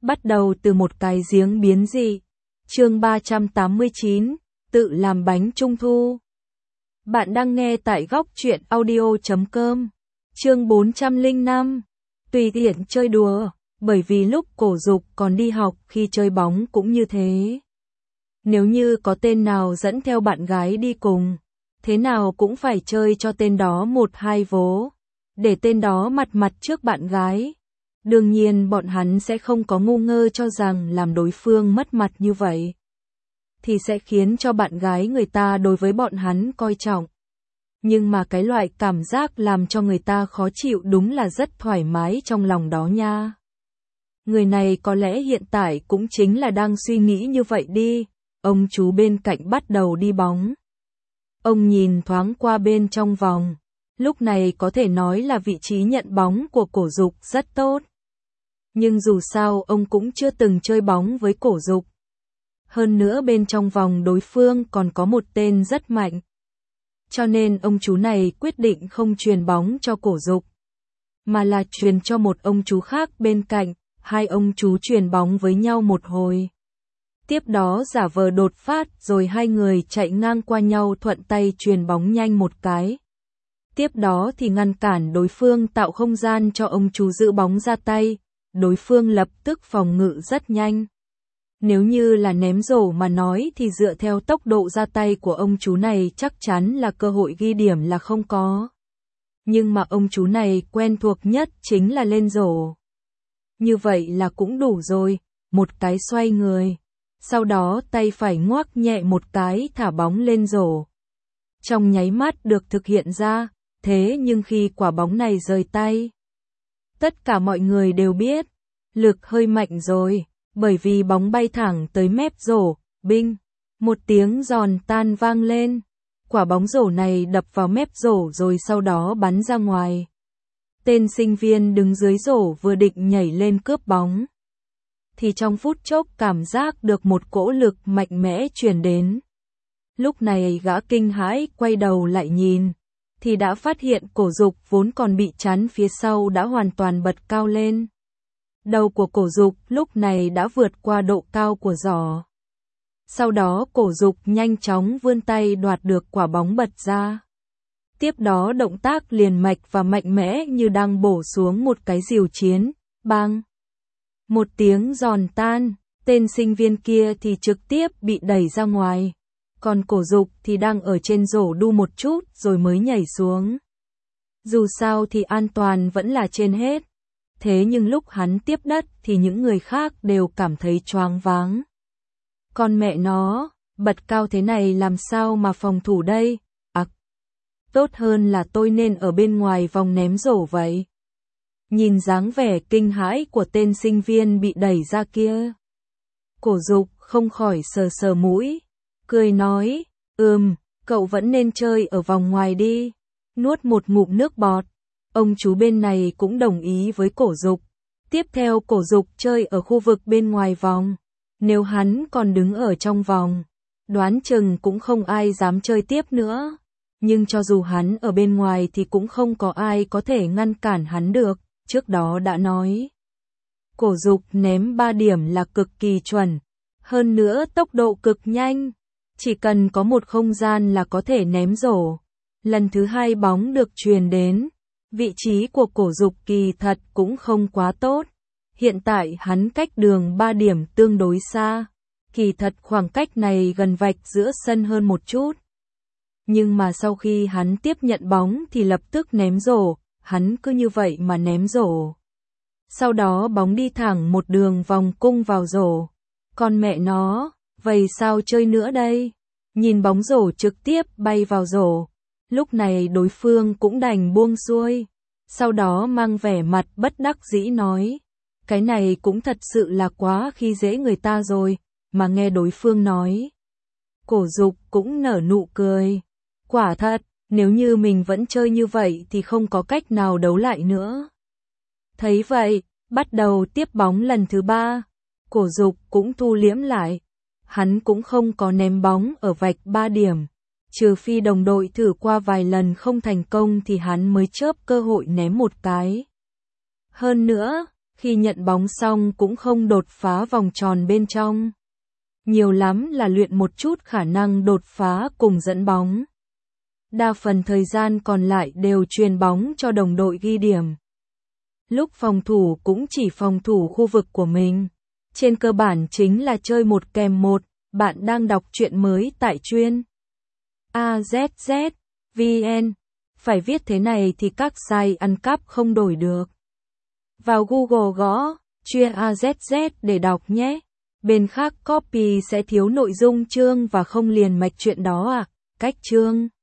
Bắt đầu từ một cái giếng biến dị. Chương 389, tự làm bánh trung thu. Bạn đang nghe tại góc truyện audio.com. Chương 405. Tùy tiện chơi đùa, bởi vì lúc Cổ Dục còn đi học khi chơi bóng cũng như thế. Nếu như có tên nào dẫn theo bạn gái đi cùng, thế nào cũng phải chơi cho tên đó một hai vố, để tên đó mặt trước bạn gái. Đương nhiên bọn hắn sẽ không có ngu ngơ cho rằng làm đối phương mất mặt như vậy thì sẽ khiến cho bạn gái người ta đối với bọn hắn coi trọng. Nhưng mà cái loại cảm giác làm cho người ta khó chịu đúng là rất thoải mái trong lòng đó nha. Người này có lẽ hiện tại cũng chính là đang suy nghĩ như vậy đi. Ông chú bên cạnh bắt đầu đi bóng. Ông nhìn thoáng qua bên trong vòng. Lúc này có thể nói là vị trí nhận bóng của Cổ Dục rất tốt. Nhưng dù sao ông cũng chưa từng chơi bóng với Cổ Dục. Hơn nữa bên trong vòng đối phương còn có một tên rất mạnh. Cho nên ông chú này quyết định không truyền bóng cho Cổ Dục, mà là truyền cho một ông chú khác bên cạnh. Hai ông chú truyền bóng với nhau một hồi. Tiếp đó giả vờ đột phát rồi hai người chạy ngang qua nhau thuận tay truyền bóng nhanh một cái. Tiếp đó thì ngăn cản đối phương tạo không gian cho ông chú giữ bóng ra tay. Đối phương lập tức phòng ngự rất nhanh. Nếu như là ném rổ mà nói thì dựa theo tốc độ ra tay của ông chú này chắc chắn là cơ hội ghi điểm là không có. Nhưng mà ông chú này quen thuộc nhất chính là lên rổ. Như vậy là cũng đủ rồi, một cái xoay người. Sau đó tay phải ngoắc nhẹ một cái thả bóng lên rổ. Trong nháy mắt được thực hiện ra, thế nhưng khi quả bóng này rời tay, tất cả mọi người đều biết, lực hơi mạnh rồi, bởi vì bóng bay thẳng tới mép rổ, binh, một tiếng giòn tan vang lên. Quả bóng rổ này đập vào mép rổ rồi sau đó bắn ra ngoài. Tên sinh viên đứng dưới rổ vừa định nhảy lên cướp bóng, thì trong phút chốc cảm giác được một cỗ lực mạnh mẽ truyền đến. Lúc này gã kinh hãi quay đầu lại nhìn, thì đã phát hiện Cổ Dục vốn còn bị chắn phía sau đã hoàn toàn bật cao lên. Đầu của Cổ Dục lúc này đã vượt qua độ cao của giỏ. Sau đó Cổ Dục nhanh chóng vươn tay đoạt được quả bóng bật ra. Tiếp đó động tác liền mạch và mạnh mẽ như đang bổ xuống một cái rìu chiến, bang. Một tiếng giòn tan, tên sinh viên kia thì trực tiếp bị đẩy ra ngoài. Còn Cổ Dục thì đang ở trên rổ đu một chút rồi mới nhảy xuống. Dù sao thì an toàn vẫn là trên hết. Thế nhưng lúc hắn tiếp đất thì những người khác đều cảm thấy choáng váng. Con mẹ nó, bật cao thế này làm sao mà phòng thủ đây? Tốt hơn là tôi nên ở bên ngoài vòng ném rổ vậy. Nhìn dáng vẻ kinh hãi của tên sinh viên bị đẩy ra kia, Cổ Dục không khỏi sờ sờ mũi, cười nói, cậu vẫn nên chơi ở vòng ngoài đi. Nuốt một ngụm nước bọt, ông chú bên này cũng đồng ý với Cổ Dục. Tiếp theo Cổ Dục chơi ở khu vực bên ngoài vòng. Nếu hắn còn đứng ở trong vòng, đoán chừng cũng không ai dám chơi tiếp nữa. Nhưng cho dù hắn ở bên ngoài thì cũng không có ai có thể ngăn cản hắn được, trước đó đã nói. Cổ Dục ném 3 điểm là cực kỳ chuẩn, hơn nữa tốc độ cực nhanh, chỉ cần có một không gian là có thể ném rổ. Lần thứ hai bóng được truyền đến, vị trí của Cổ Dục kỳ thật cũng không quá tốt. Hiện tại hắn cách đường 3 điểm tương đối xa, kỳ thật khoảng cách này gần vạch giữa sân hơn một chút. Nhưng mà sau khi hắn tiếp nhận bóng thì lập tức ném rổ, hắn cứ như vậy mà ném rổ. Sau đó bóng đi thẳng một đường vòng cung vào rổ. Con mẹ nó, vậy sao chơi nữa đây? Nhìn bóng rổ trực tiếp bay vào rổ. Lúc này đối phương cũng đành buông xuôi. Sau đó mang vẻ mặt bất đắc dĩ nói. Cái này cũng thật sự là quá khi dễ người ta rồi, mà nghe đối phương nói. Cổ Dục cũng nở nụ cười. Quả thật, nếu như mình vẫn chơi như vậy thì không có cách nào đấu lại nữa. Thấy vậy, bắt đầu tiếp bóng lần thứ 3. Cổ Dục cũng thu liễm lại. Hắn cũng không có ném bóng ở vạch 3 điểm. Trừ phi đồng đội thử qua vài lần không thành công thì hắn mới chớp cơ hội ném một cái. Hơn nữa, Khi nhận bóng xong cũng không đột phá vòng tròn bên trong. Nhiều lắm là luyện một chút khả năng đột phá cùng dẫn bóng. Đa phần thời gian còn lại đều chuyền bóng cho đồng đội ghi điểm. Lúc phòng thủ cũng chỉ phòng thủ khu vực của mình. Trên cơ bản chính là chơi 1 kèm 1. Bạn đang đọc truyện mới tại chuyên AZZ.vn. Phải viết thế này thì các site ăn cắp không đổi được. Vào Google gõ chuyên AZZ để đọc nhé. Bên khác copy sẽ thiếu nội dung chương và không liền mạch chuyện đó à. Cách chương